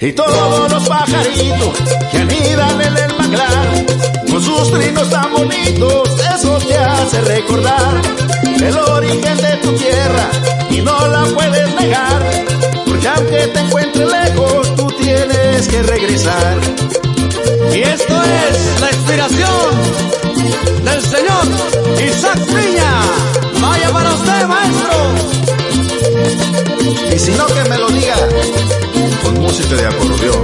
y todos los pajaritos que anidan en el manglar, con sus trinos tan bonitos, eso te hace recordar el origen de tu tierra y no la puedes negar, porque aunque te encuentres lejos, tú tienes que regresar. Y esto es la inspiración del señor Isaac Piña. Vaya para usted, maestro. Y si no, que me lo diga con música de acordeón.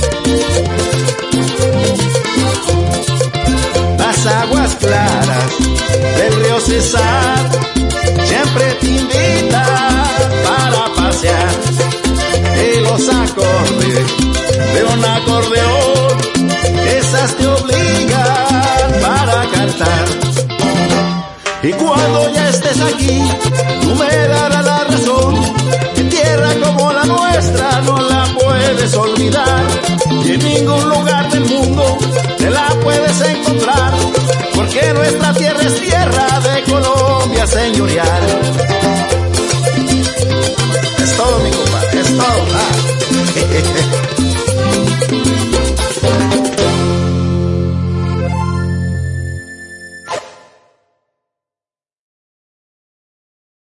Las aguas claras del río Cesar siempre te invitan para pasear, y los acordes de un acordeón, esas te obligan para cantar. Y cuando ya estés aquí, tú me darás la razón, en tierra como la nuestra no la puedes olvidar, y en ningún lugar del mundo te la puedes encontrar, porque nuestra tierra es tierra de Colombia señorial.